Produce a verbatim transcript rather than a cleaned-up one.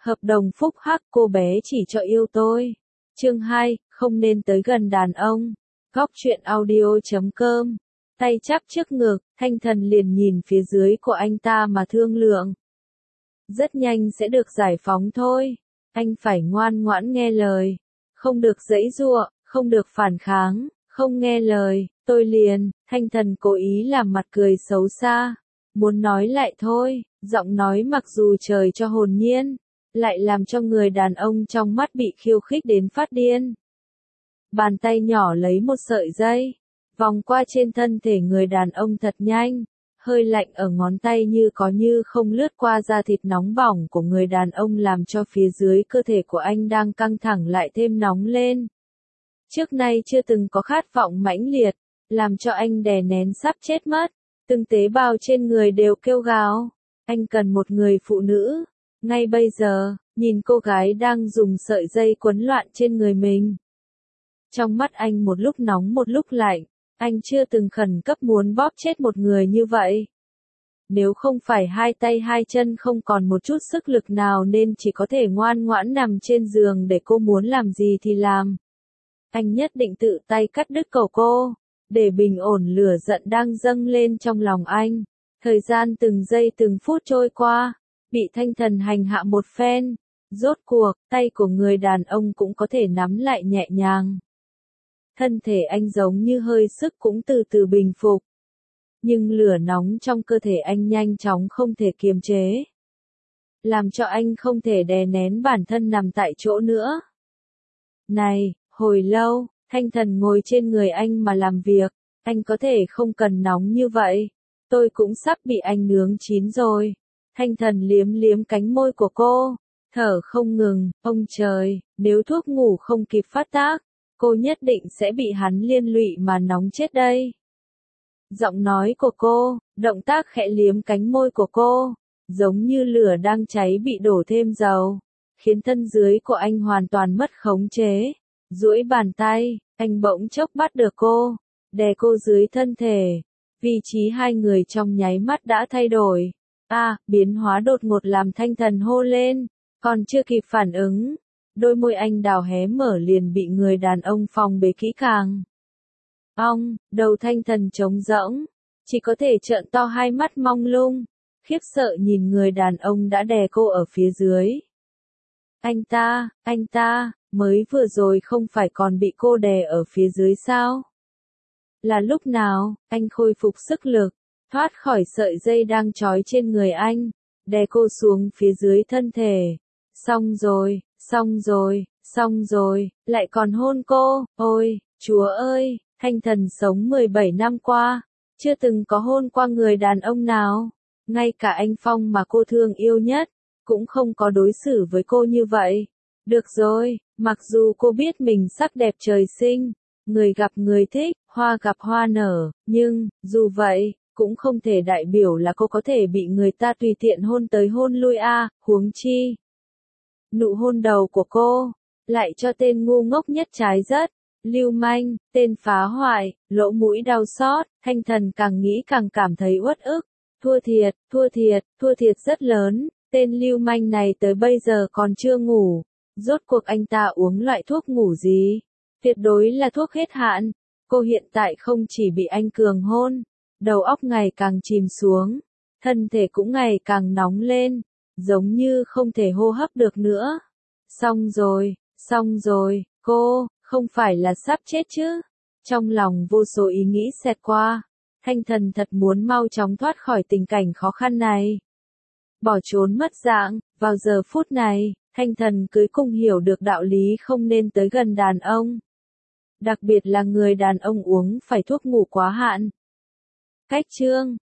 Hợp đồng phúc hắc, cô bé chỉ cho yêu tôi. Chương hai, không nên tới gần đàn ông. Góc truyện audio chấm com. Tay chắp trước ngực, Thanh Thần liền nhìn phía dưới của anh ta mà thương lượng. Rất nhanh sẽ được giải phóng thôi. Anh phải ngoan ngoãn nghe lời. Không được giãy giụa, không được phản kháng, không nghe lời, tôi liền. Thanh Thần cố ý làm mặt cười xấu xa. Muốn nói lại thôi, giọng nói mặc dù trời cho hồn nhiên, lại làm cho người đàn ông trong mắt bị khiêu khích đến phát điên. Bàn tay nhỏ lấy một sợi dây, vòng qua trên thân thể người đàn ông thật nhanh, hơi lạnh ở ngón tay như có như không lướt qua da thịt nóng bỏng của người đàn ông làm cho phía dưới cơ thể của anh đang căng thẳng lại thêm nóng lên. Trước nay chưa từng có khát vọng mãnh liệt, làm cho anh đè nén sắp chết mất, từng tế bào trên người đều kêu gào. Anh cần một người phụ nữ. Ngay bây giờ, nhìn cô gái đang dùng sợi dây quấn loạn trên người mình. Trong mắt anh một lúc nóng một lúc lạnh, anh chưa từng khẩn cấp muốn bóp chết một người như vậy. Nếu không phải hai tay hai chân không còn một chút sức lực nào nên chỉ có thể ngoan ngoãn nằm trên giường để cô muốn làm gì thì làm. Anh nhất định tự tay cắt đứt cổ cô, để bình ổn lửa giận đang dâng lên trong lòng anh. Thời gian từng giây từng phút trôi qua, bị Thanh Thần hành hạ một phen, rốt cuộc, tay của người đàn ông cũng có thể nắm lại nhẹ nhàng. Thân thể anh giống như hơi sức cũng từ từ bình phục. Nhưng lửa nóng trong cơ thể anh nhanh chóng không thể kiềm chế. Làm cho anh không thể đè nén bản thân nằm tại chỗ nữa. Này, hồi lâu, Thanh Thần ngồi trên người anh mà làm việc, anh có thể không cần nóng như vậy. Tôi cũng sắp bị anh nướng chín rồi. Thanh Thần liếm liếm cánh môi của cô, thở không ngừng. Ông trời, nếu thuốc ngủ không kịp phát tác, cô nhất định sẽ bị hắn liên lụy mà nóng chết đây. Giọng nói của cô, động tác khẽ liếm cánh môi của cô, giống như lửa đang cháy bị đổ thêm dầu, khiến thân dưới của anh hoàn toàn mất khống chế. Duỗi bàn tay, anh bỗng chốc bắt được cô, đè cô dưới thân thể. Vị trí hai người trong nháy mắt đã thay đổi. A, à, biến hóa đột ngột làm Thanh Thần hô lên, còn chưa kịp phản ứng, đôi môi anh đào hé mở liền bị người đàn ông phòng bế kỹ càng. Ong, đầu Thanh Thần trống rỗng, chỉ có thể trợn to hai mắt mong lung, khiếp sợ nhìn người đàn ông đã đè cô ở phía dưới. Anh ta, anh ta, mới vừa rồi không phải còn bị cô đè ở phía dưới sao? Là lúc nào, anh khôi phục sức lực, thoát khỏi sợi dây đang trói trên người anh, đè cô xuống phía dưới thân thể. Xong rồi, xong rồi, xong rồi, lại còn hôn cô, ôi, Chúa ơi, Thanh Thần sống mười bảy năm qua, chưa từng có hôn qua người đàn ông nào, ngay cả anh Phong mà cô thương yêu nhất, cũng không có đối xử với cô như vậy. Được rồi, mặc dù cô biết mình sắc đẹp trời sinh, người gặp người thích, hoa gặp hoa nở, nhưng, dù vậy, cũng không thể đại biểu là cô có thể bị người ta tùy tiện hôn tới hôn lui a, à, huống chi. Nụ hôn đầu của cô, lại cho tên ngu ngốc nhất trái đất, lưu manh, tên phá hoại, lỗ mũi đau xót. Thanh Thần càng nghĩ càng cảm thấy uất ức, thua thiệt, thua thiệt, thua thiệt rất lớn, tên lưu manh này tới bây giờ còn chưa ngủ, rốt cuộc anh ta uống loại thuốc ngủ gì? Tuyệt đối là thuốc hết hạn. Cô hiện tại không chỉ bị anh cường hôn, đầu óc ngày càng chìm xuống, thân thể cũng ngày càng nóng lên, giống như không thể hô hấp được nữa. Xong rồi, xong rồi, cô, không phải là sắp chết chứ? Trong lòng vô số ý nghĩ xẹt qua, Thanh Thần thật muốn mau chóng thoát khỏi tình cảnh khó khăn này. Bỏ trốn mất dạng, vào giờ phút này, Thanh Thần cuối cùng hiểu được đạo lý không nên tới gần đàn ông. Đặc biệt là người đàn ông uống phải thuốc ngủ quá hạn. Cách chương